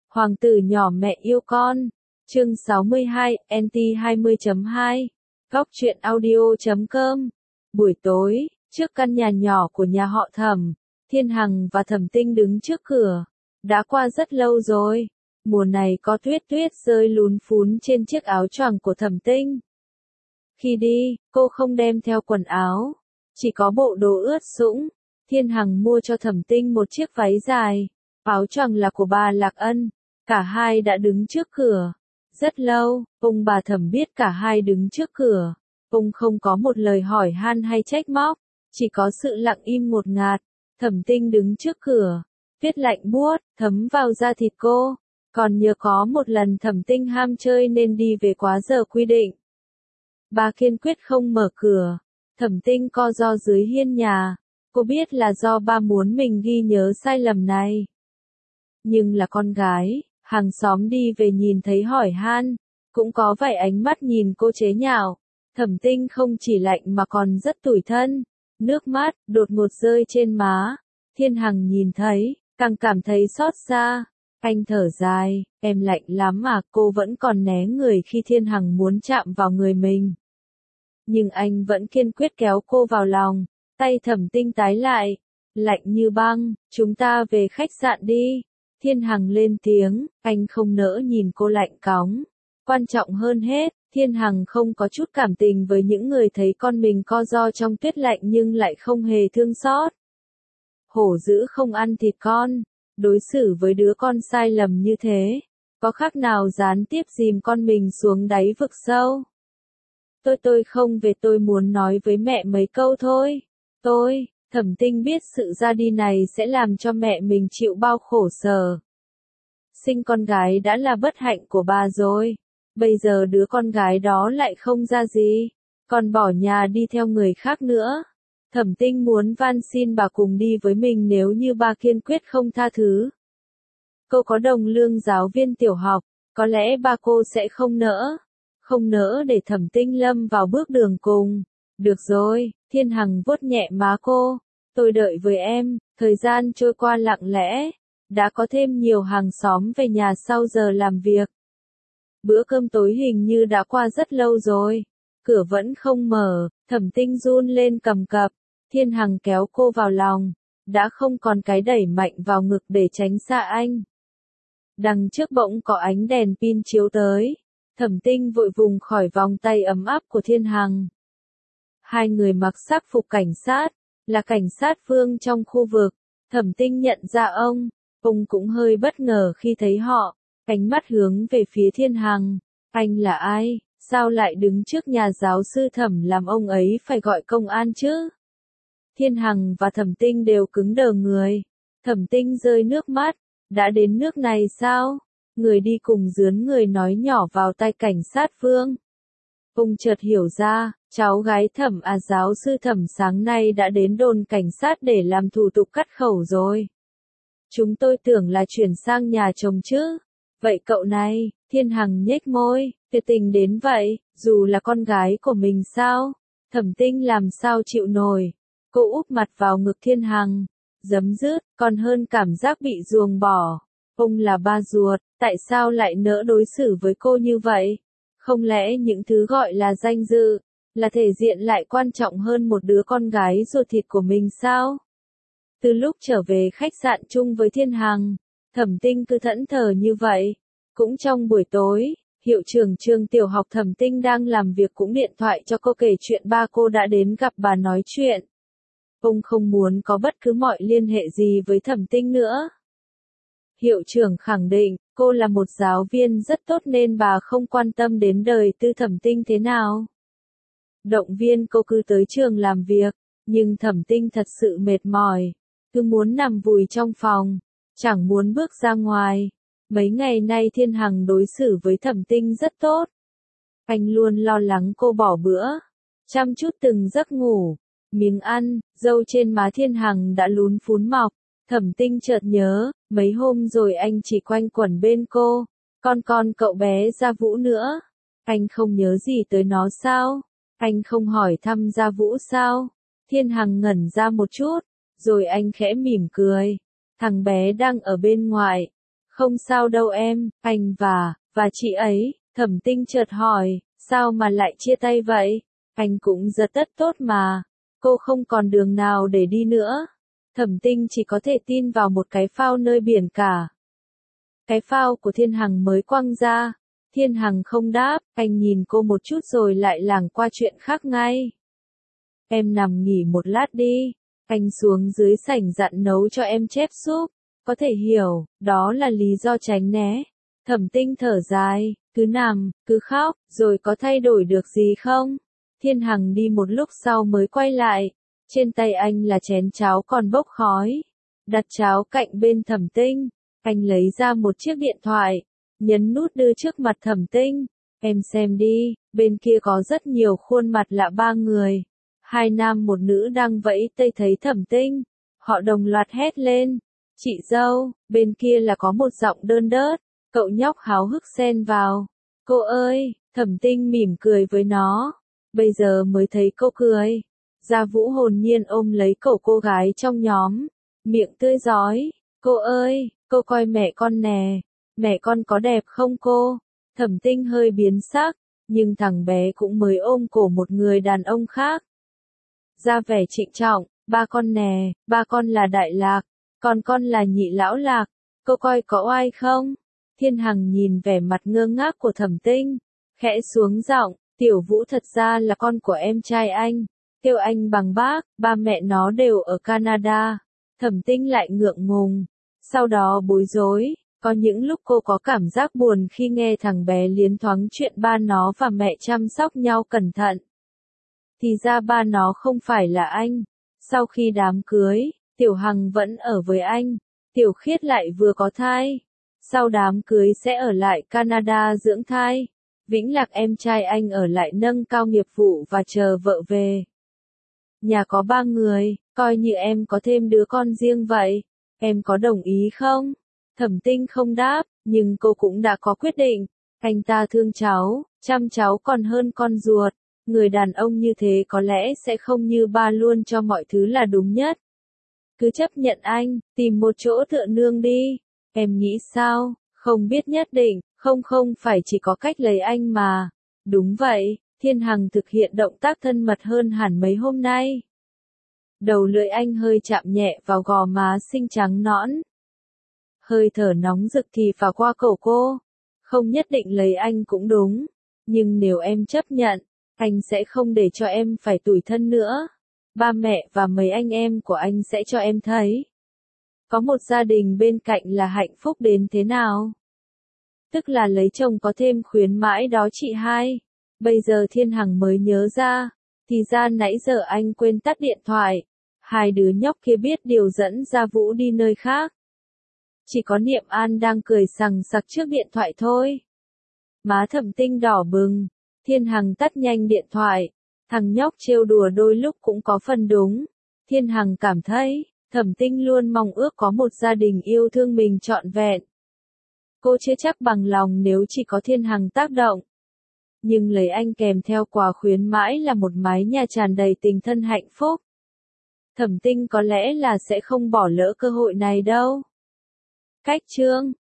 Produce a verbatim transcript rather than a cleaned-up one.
Hoàng tử nhỏ mẹ yêu con. Chương sáu mươi hai, N T hai mươi chấm hai. Góc truyện audio chấm com. Buổi tối, trước căn nhà nhỏ của nhà họ Thẩm, Thiên Hằng và Thẩm Tinh đứng trước cửa. Đã qua rất lâu rồi. Mùa này có tuyết tuyết rơi lún phún trên chiếc áo choàng của Thẩm Tinh. Khi đi, cô không đem theo quần áo, chỉ có bộ đồ ướt sũng. Thiên Hằng mua cho Thẩm Tinh một chiếc váy dài, áo choàng là của bà Lạc Ân. Cả hai đã đứng trước cửa. Rất lâu, ông bà Thẩm biết cả hai đứng trước cửa. Ông không có một lời hỏi han hay trách móc, chỉ có sự lặng im ngột ngạt. Thẩm Tinh đứng trước cửa, tuyết lạnh buốt, thấm vào da thịt cô. Còn nhớ có một lần Thẩm Tinh ham chơi nên đi về quá giờ quy định. Bà kiên quyết không mở cửa. Thẩm Tinh co ro dưới hiên nhà. Cô biết là do ba muốn mình ghi nhớ sai lầm này. Nhưng là con gái, hàng xóm đi về nhìn thấy hỏi han, cũng có vài ánh mắt nhìn cô chế nhạo. Thẩm Tinh không chỉ lạnh mà còn rất tủi thân. Nước mắt đột ngột rơi trên má. Thiên Hằng nhìn thấy, càng cảm thấy xót xa. Anh thở dài, em lạnh lắm mà. Cô vẫn còn né người khi Thiên Hằng muốn chạm vào người mình. Nhưng anh vẫn kiên quyết kéo cô vào lòng. Tay Thẩm Tinh tái lại, lạnh như băng. Chúng ta về khách sạn đi. Thiên Hằng lên tiếng, anh không nỡ nhìn cô lạnh cóng. Quan trọng hơn hết, Thiên Hằng không có chút cảm tình với những người thấy con mình co ro trong tuyết lạnh nhưng lại không hề thương xót. Hổ dữ không ăn thịt con, đối xử với đứa con sai lầm như thế, có khác nào gián tiếp dìm con mình xuống đáy vực sâu. Tôi tôi không về, tôi muốn nói với mẹ mấy câu thôi. Tôi, Thẩm Tinh biết sự ra đi này sẽ làm cho mẹ mình chịu bao khổ sở. Sinh con gái đã là bất hạnh của bà rồi. Bây giờ đứa con gái đó lại không ra gì, còn bỏ nhà đi theo người khác nữa. Thẩm Tinh muốn van xin bà cùng đi với mình nếu như bà kiên quyết không tha thứ. Cô có đồng lương giáo viên tiểu học, có lẽ ba cô sẽ không nỡ. Không nỡ để Thẩm Tinh lâm vào bước đường cùng. Được rồi, Thiên Hằng vuốt nhẹ má cô. Tôi đợi với em. Thời gian trôi qua lặng lẽ. Đã có thêm nhiều hàng xóm về nhà sau giờ làm việc. Bữa cơm tối hình như đã qua rất lâu rồi. Cửa vẫn không mở. Thẩm Tinh run lên cầm cập. Thiên Hằng kéo cô vào lòng. Đã không còn cái đẩy mạnh vào ngực để tránh xa anh. Đằng trước bỗng có ánh đèn pin chiếu tới. Thẩm Tinh vội vùng khỏi vòng tay ấm áp của Thiên Hằng. Hai người mặc sắc phục cảnh sát, là cảnh sát Vương trong khu vực. Thẩm Tinh nhận ra ông, ông cũng hơi bất ngờ khi thấy họ, ánh mắt hướng về phía Thiên Hằng. Anh là ai, sao lại đứng trước nhà giáo sư Thẩm làm ông ấy phải gọi công an chứ? Thiên Hằng và Thẩm Tinh đều cứng đờ người. Thẩm Tinh rơi nước mắt, đã đến nước này sao? Người đi cùng dướn người nói nhỏ vào tai cảnh sát Vương. Ông chợt hiểu ra, cháu gái Thẩm à giáo sư Thẩm sáng nay đã đến đồn cảnh sát để làm thủ tục cắt khẩu rồi. Chúng tôi tưởng là chuyển sang nhà chồng chứ. Vậy cậu này, Thiên Hằng nhếch môi, tuyệt tình đến vậy, dù là con gái của mình sao? Thẩm Tinh làm sao chịu nổi. Cô úp mặt vào ngực Thiên Hằng, giấm dứt, còn hơn cảm giác bị ruồng bỏ. Ông là ba ruột, tại sao lại nỡ đối xử với cô như vậy? Không lẽ những thứ gọi là danh dự, là thể diện lại quan trọng hơn một đứa con gái ruột thịt của mình sao? Từ lúc trở về khách sạn chung với Thiên Hằng, Thẩm Tinh cứ thẫn thờ như vậy. Cũng trong buổi tối, hiệu trưởng trường tiểu học Thẩm Tinh đang làm việc cũng điện thoại cho cô kể chuyện ba cô đã đến gặp bà nói chuyện. Ông không muốn có bất cứ mọi liên hệ gì với Thẩm Tinh nữa. Hiệu trưởng khẳng định, cô là một giáo viên rất tốt nên bà không quan tâm đến đời tư Thẩm Tinh thế nào. Động viên cô cứ tới trường làm việc, nhưng Thẩm Tinh thật sự mệt mỏi, cứ muốn nằm vùi trong phòng, chẳng muốn bước ra ngoài. Mấy ngày nay Thiên Hằng đối xử với Thẩm Tinh rất tốt. Anh luôn lo lắng cô bỏ bữa, chăm chút từng giấc ngủ, miếng ăn, râu trên má Thiên Hằng đã lún phún mọc. Thẩm Tinh chợt nhớ, mấy hôm rồi anh chỉ quanh quẩn bên cô, con con cậu bé Gia Vũ nữa. Anh không nhớ gì tới nó sao? Anh không hỏi thăm Gia Vũ sao? Thiên Hằng ngẩn ra một chút, rồi anh khẽ mỉm cười. Thằng bé đang ở bên ngoài. Không sao đâu em, anh và, và chị ấy, Thẩm Tinh chợt hỏi, sao mà lại chia tay vậy? Anh cũng rất tất tốt mà, cô không còn đường nào để đi nữa. Thẩm Tinh chỉ có thể tin vào một cái phao nơi biển cả. Cái phao của Thiên Hằng mới quăng ra. Thiên Hằng không đáp, anh nhìn cô một chút rồi lại lảng qua chuyện khác ngay. Em nằm nghỉ một lát đi, anh xuống dưới sảnh dặn nấu cho em chép súp. Có thể hiểu, đó là lý do tránh né. Thẩm Tinh thở dài, cứ nằm, cứ khóc, rồi có thay đổi được gì không? Thiên Hằng đi một lúc sau mới quay lại. Trên tay anh là chén cháo còn bốc khói. Đặt cháo cạnh bên Thẩm Tinh. Anh lấy ra một chiếc điện thoại. Nhấn nút đưa trước mặt Thẩm Tinh. Em xem đi, bên kia có rất nhiều khuôn mặt lạ ba người. Hai nam một nữ đang vẫy tay thấy Thẩm Tinh. Họ đồng loạt hét lên. Chị dâu, bên kia là có một giọng đơn đớt. Cậu nhóc háo hức xen vào. Cô ơi, Thẩm Tinh mỉm cười với nó. Bây giờ mới thấy cô cười. Gia Vũ hồn nhiên ôm lấy cậu cô gái trong nhóm. Miệng tươi rói. Cô ơi, cô coi mẹ con nè. Mẹ con có đẹp không cô? Thẩm Tinh hơi biến sắc. Nhưng thằng bé cũng mới ôm cổ một người đàn ông khác. Ra vẻ trịnh trọng. Ba con nè, ba con là Đại Lạc. Còn con là Nhị Lão Lạc. Cô coi có oai không? Thiên Hằng nhìn vẻ mặt ngơ ngác của Thẩm Tinh. Khẽ xuống giọng. Tiểu Vũ thật ra là con của em trai anh. Kêu anh bằng bác, ba mẹ nó đều ở Canada. Thẩm Tinh lại ngượng ngùng. Sau đó bối rối. Có những lúc cô có cảm giác buồn khi nghe thằng bé liến thoáng chuyện ba nó và mẹ chăm sóc nhau cẩn thận. Thì ra ba nó không phải là anh. Sau khi đám cưới, Tiểu Hằng vẫn ở với anh. Tiểu Khiết lại vừa có thai. Sau đám cưới sẽ ở lại Canada dưỡng thai. Vĩnh Lạc em trai anh ở lại nâng cao nghiệp vụ và chờ vợ về. Nhà có ba người, coi như em có thêm đứa con riêng vậy. Em có đồng ý không? Thẩm Tinh không đáp, nhưng cô cũng đã có quyết định. Anh ta thương cháu, chăm cháu còn hơn con ruột. Người đàn ông như thế có lẽ sẽ không như ba luôn cho mọi thứ là đúng nhất. Cứ chấp nhận anh, tìm một chỗ tựa nương đi. Em nghĩ sao? Không biết nhất định, không không phải chỉ có cách lấy anh mà. Đúng vậy, Thiên Hằng thực hiện động tác thân mật hơn hẳn mấy hôm nay. Đầu lưỡi anh hơi chạm nhẹ vào gò má xinh trắng nõn. Hơi thở nóng rực thì phả qua cổ cô. Không nhất định lấy anh cũng đúng. Nhưng nếu em chấp nhận, anh sẽ không để cho em phải tủi thân nữa. Ba mẹ và mấy anh em của anh sẽ cho em thấy. Có một gia đình bên cạnh là hạnh phúc đến thế nào. Tức là lấy chồng có thêm khuyến mãi đó chị hai. Bây giờ Thiên Hằng mới nhớ ra. Thì ra nãy giờ anh quên tắt điện thoại. Hai đứa nhóc kia biết điều dẫn Gia Vũ đi nơi khác. Chỉ có Niệm An đang cười sằng sặc trước điện thoại thôi. Má Thẩm Tinh đỏ bừng. Thiên Hằng tắt nhanh điện thoại. Thằng nhóc trêu đùa đôi lúc cũng có phần đúng. Thiên Hằng cảm thấy, Thẩm Tinh luôn mong ước có một gia đình yêu thương mình trọn vẹn. Cô chưa chắc bằng lòng nếu chỉ có Thiên Hằng tác động. Nhưng lấy anh kèm theo quà khuyến mãi là một mái nhà tràn đầy tình thân hạnh phúc. Thẩm Tinh có lẽ là sẽ không bỏ lỡ cơ hội này đâu. Cách chương